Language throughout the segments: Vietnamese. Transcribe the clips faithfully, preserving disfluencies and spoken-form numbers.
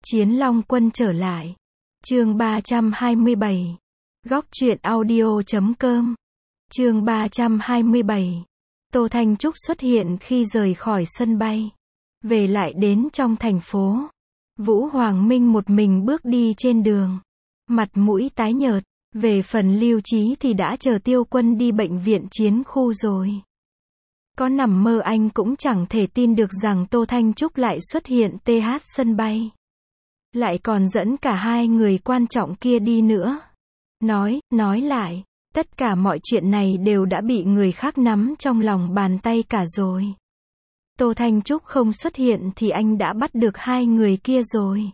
Chiến Long Quân trở lại. Chương ba trăm hai mươi bảy. Góc truyện audio chấm com. Chương ba trăm hai mươi bảy. Tô Thanh Trúc xuất hiện khi rời khỏi sân bay. Về lại đến trong thành phố. Vũ Hoàng Minh một mình bước đi trên đường. Mặt mũi tái nhợt. Về phần Lưu Chí thì đã chờ Tiêu Quân đi bệnh viện chiến khu rồi. Có nằm mơ anh cũng chẳng thể tin được rằng Tô Thanh Trúc lại xuất hiện tê hát sân bay. Lại còn dẫn cả hai người quan trọng kia đi nữa. Nói, nói lại, tất cả mọi chuyện này đều đã bị người khác nắm trong lòng bàn tay cả rồi. Tô Thanh Trúc không xuất hiện thì anh đã bắt được hai người kia rồi.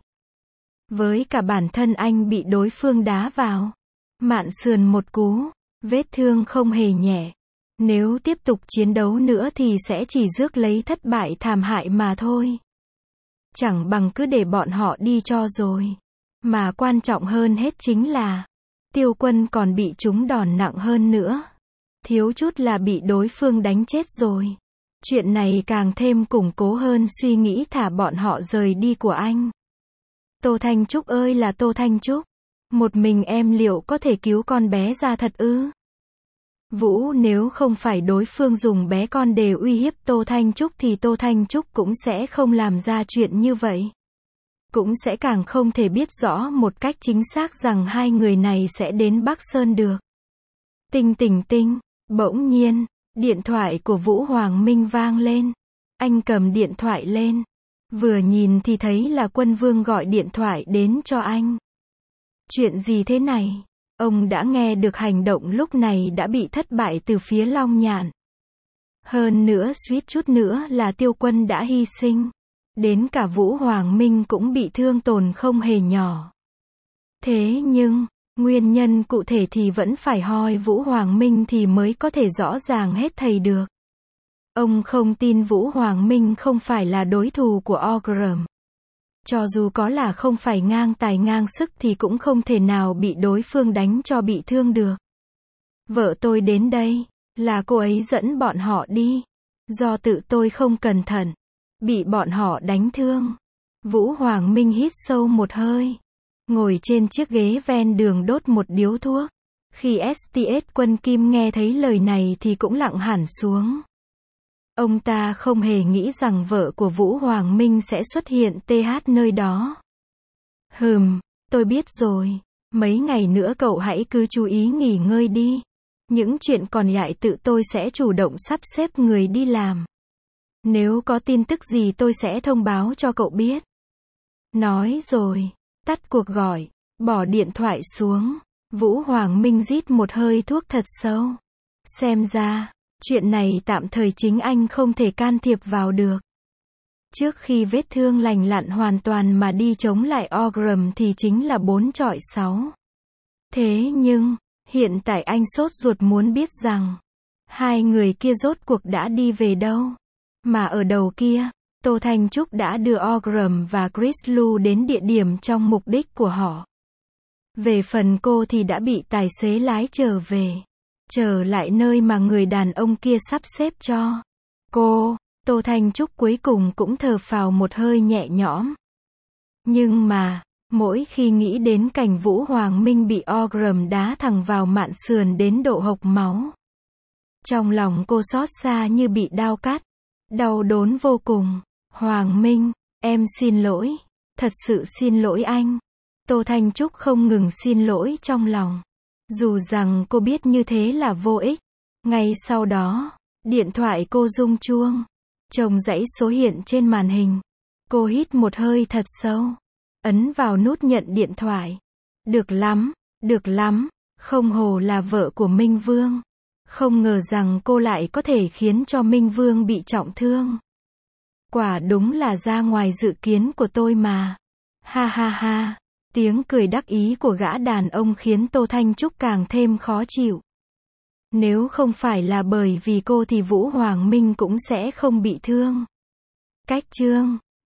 Với cả bản thân anh bị đối phương đá vào. Mạn sườn một cú, vết thương không hề nhẹ. Nếu tiếp tục chiến đấu nữa thì sẽ chỉ rước lấy thất bại thảm hại mà thôi. Chẳng bằng cứ để bọn họ đi cho rồi. Mà quan trọng hơn hết chính là Tiêu Quân còn bị trúng đòn nặng hơn nữa. Thiếu chút là bị đối phương đánh chết rồi. Chuyện này càng thêm củng cố hơn suy nghĩ thả bọn họ rời đi của anh. Tô Thanh Trúc ơi là Tô Thanh Trúc. Một mình em liệu có thể cứu con bé ra thật ư? Vũ, nếu không phải đối phương dùng bé con để uy hiếp Tô Thanh Trúc thì Tô Thanh Trúc cũng sẽ không làm ra chuyện như vậy. Cũng sẽ càng không thể biết rõ một cách chính xác rằng hai người này sẽ đến Bắc Sơn được. Tinh tỉnh tinh, bỗng nhiên, điện thoại của Vũ Hoàng Minh vang lên. Anh cầm điện thoại lên. Vừa nhìn thì thấy là Quân Vương gọi điện thoại đến cho anh. Chuyện gì thế này? Ông đã nghe được hành động lúc này đã bị thất bại từ phía Long Nhạn. Hơn nữa suýt chút nữa là Tiêu Quân đã hy sinh. Đến cả Vũ Hoàng Minh cũng bị thương tổn không hề nhỏ. Thế nhưng, nguyên nhân cụ thể thì vẫn phải hỏi Vũ Hoàng Minh thì mới có thể rõ ràng hết thầy được. Ông không tin Vũ Hoàng Minh không phải là đối thủ của Orgrim. Cho dù có là không phải ngang tài ngang sức thì cũng không thể nào bị đối phương đánh cho bị thương được. Vợ tôi đến đây, là cô ấy dẫn bọn họ đi. Do tự tôi không cẩn thận, bị bọn họ đánh thương. Vũ Hoàng Minh hít sâu một hơi. Ngồi trên chiếc ghế ven đường đốt một điếu thuốc. Khi ét tê ét Quân Kim nghe thấy lời này thì cũng lặng hẳn xuống. Ông ta không hề nghĩ rằng vợ của Vũ Hoàng Minh sẽ xuất hiện tê hát nơi đó. Hừm, tôi biết rồi. Mấy ngày nữa cậu hãy cứ chú ý nghỉ ngơi đi. Những chuyện còn lại tự tôi sẽ chủ động sắp xếp người đi làm. Nếu có tin tức gì tôi sẽ thông báo cho cậu biết. Nói rồi, tắt cuộc gọi, bỏ điện thoại xuống. Vũ Hoàng Minh rít một hơi thuốc thật sâu. Xem ra, chuyện này tạm thời chính anh không thể can thiệp vào được. Trước khi vết thương lành lặn hoàn toàn mà đi chống lại Orgrim thì chính là bốn chọi sáu. Thế nhưng, hiện tại anh sốt ruột muốn biết rằng, hai người kia rốt cuộc đã đi về đâu. Mà ở đầu kia, Tô Thanh Trúc đã đưa Orgrim và Chris Lu đến địa điểm trong mục đích của họ. Về phần cô thì đã bị tài xế lái trở về. Trở lại nơi mà người đàn ông kia sắp xếp cho. Cô, Tô Thanh Trúc cuối cùng cũng thở phào một hơi nhẹ nhõm. Nhưng mà, mỗi khi nghĩ đến cảnh Vũ Hoàng Minh bị Orgrim đá thẳng vào mạn sườn đến độ hộc máu. Trong lòng cô xót xa như bị đao cắt. Đau đớn vô cùng. Hoàng Minh, em xin lỗi. Thật sự xin lỗi anh. Tô Thanh Trúc không ngừng xin lỗi trong lòng. Dù rằng cô biết như thế là vô ích. Ngay sau đó, điện thoại cô rung chuông. Chồng dãy số hiện trên màn hình. Cô hít một hơi thật sâu. Ấn vào nút nhận điện thoại. Được lắm, được lắm. Không hổ là vợ của Minh Vương. Không ngờ rằng cô lại có thể khiến cho Minh Vương bị trọng thương. Quả đúng là ra ngoài dự kiến của tôi mà. Ha ha ha. Tiếng cười đắc ý của gã đàn ông khiến Tô Thanh Trúc càng thêm khó chịu. Nếu không phải là bởi vì cô thì Vũ Hoàng Minh cũng sẽ không bị thương. Cách chương